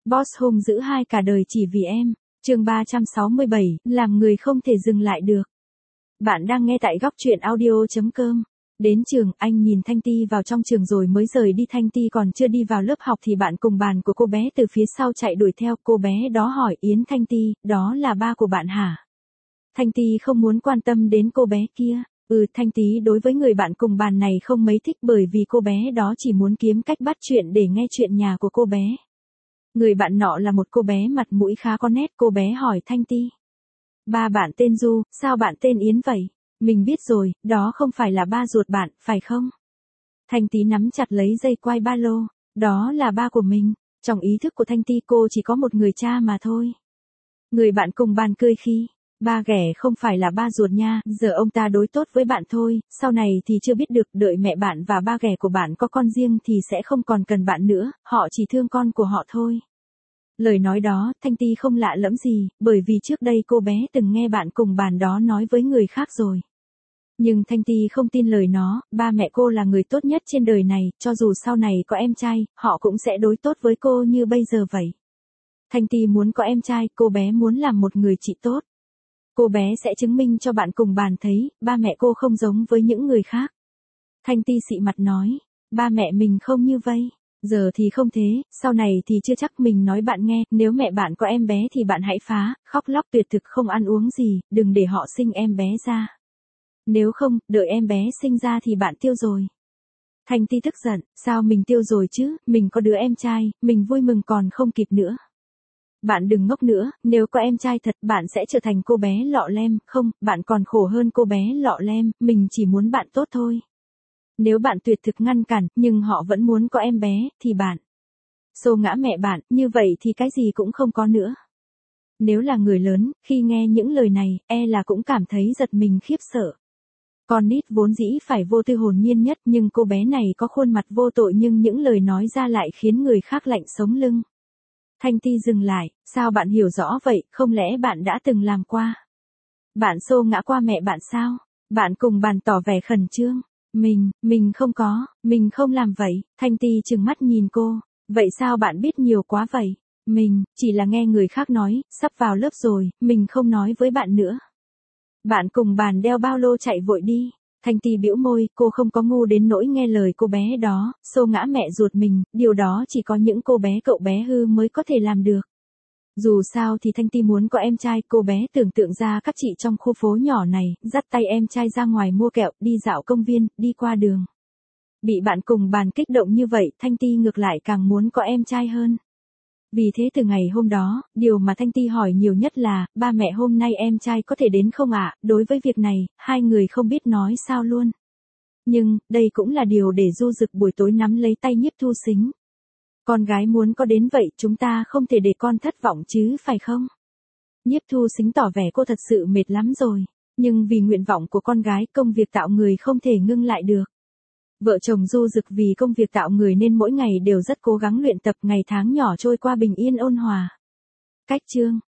Boss hung dữ hai cả đời chỉ vì em. Chương 367, làm người không thể dừng lại được. Bạn đang nghe tại góc truyện audio.com. Đến trường, anh nhìn Thanh Ti vào trong trường rồi mới rời đi. Thanh Ti còn chưa đi vào lớp học thì bạn cùng bàn của cô bé từ phía sau chạy đuổi theo. Cô bé đó hỏi Yến Thanh Ti, đó là ba của bạn hả? Thanh Ti không muốn quan tâm đến cô bé kia. Thanh Ti đối với người bạn cùng bàn này không mấy thích bởi vì cô bé đó chỉ muốn kiếm cách bắt chuyện để nghe chuyện nhà của cô bé. Người bạn nọ là một cô bé mặt mũi khá có nét. Cô bé hỏi Thanh Ti. Ba bạn tên Du, sao bạn tên Yến vậy? Mình biết rồi, đó không phải là ba ruột bạn, phải không? Thanh Ti nắm chặt lấy dây quai ba lô. Đó là ba của mình. Trong ý thức của Thanh Ti cô chỉ có một người cha mà thôi. Người bạn cùng bàn cười khi. Ba ghẻ không phải là ba ruột nha, giờ ông ta đối tốt với bạn thôi, sau này thì chưa biết được, đợi mẹ bạn và ba ghẻ của bạn có con riêng thì sẽ không còn cần bạn nữa, họ chỉ thương con của họ thôi. Lời nói đó, Thanh Ti không lạ lẫm gì, bởi vì trước đây cô bé từng nghe bạn cùng bàn đó nói với người khác rồi. Nhưng Thanh Ti không tin lời nó, ba mẹ cô là người tốt nhất trên đời này, cho dù sau này có em trai, họ cũng sẽ đối tốt với cô như bây giờ vậy. Thanh Ti muốn có em trai, cô bé muốn làm một người chị tốt. Cô bé sẽ chứng minh cho bạn cùng bàn thấy, ba mẹ cô không giống với những người khác. Thanh Ti xị mặt nói, ba mẹ mình không như vậy. Giờ thì không thế, sau này thì chưa chắc. Mình nói bạn nghe, nếu mẹ bạn có em bé thì bạn hãy phá, khóc lóc tuyệt thực không ăn uống gì, đừng để họ sinh em bé ra. Nếu không, đợi em bé sinh ra thì bạn tiêu rồi. Thanh Ti tức giận, sao mình tiêu rồi chứ, mình có đứa em trai, mình vui mừng còn không kịp nữa. Bạn đừng ngốc nữa, nếu có em trai thật bạn sẽ trở thành cô bé lọ lem, không, bạn còn khổ hơn cô bé lọ lem, mình chỉ muốn bạn tốt thôi. Nếu bạn tuyệt thực ngăn cản, nhưng họ vẫn muốn có em bé, thì bạn xô ngã mẹ bạn, như vậy thì cái gì cũng không có nữa. Nếu là người lớn, khi nghe những lời này, là cũng cảm thấy giật mình khiếp sợ. Con nít vốn dĩ phải vô tư hồn nhiên nhất, nhưng cô bé này có khuôn mặt vô tội nhưng những lời nói ra lại khiến người khác lạnh sống lưng. Thanh Ti dừng lại, sao bạn hiểu rõ vậy, không lẽ bạn đã từng làm qua? Bạn xô ngã qua mẹ bạn sao? Bạn cùng bàn tỏ vẻ khẩn trương. Mình không có, mình không làm vậy. Thanh Ti trừng mắt nhìn cô, vậy sao bạn biết nhiều quá vậy? Mình, chỉ là nghe người khác nói, sắp vào lớp rồi, mình không nói với bạn nữa. Bạn cùng bàn đeo bao lô chạy vội đi. Thanh Ti bĩu môi, cô không có ngu đến nỗi nghe lời cô bé đó, xô ngã mẹ ruột mình, điều đó chỉ có những cô bé cậu bé hư mới có thể làm được. Dù sao thì Thanh Ti muốn có em trai, cô bé tưởng tượng ra các chị trong khu phố nhỏ này, dắt tay em trai ra ngoài mua kẹo, đi dạo công viên, đi qua đường. Bị bạn cùng bàn kích động như vậy, Thanh Ti ngược lại càng muốn có em trai hơn. Vì thế từ ngày hôm đó, điều mà Thanh Ti hỏi nhiều nhất là, ba mẹ hôm nay em trai có thể đến không ạ? Đối với việc này, hai người không biết nói sao luôn. Nhưng, đây cũng là điều để Du Dực buổi tối nắm lấy tay Nhiếp Thu Sính. Con gái muốn có đến vậy, chúng ta không thể để con thất vọng chứ, phải không? Nhiếp Thu Sính tỏ vẻ cô thật sự mệt lắm rồi. Nhưng vì nguyện vọng của con gái, công việc tạo người không thể ngưng lại được. Vợ chồng Du Dực vì công việc tạo người nên mỗi ngày đều rất cố gắng luyện tập, ngày tháng nhỏ trôi qua bình yên ôn hòa. Cách chương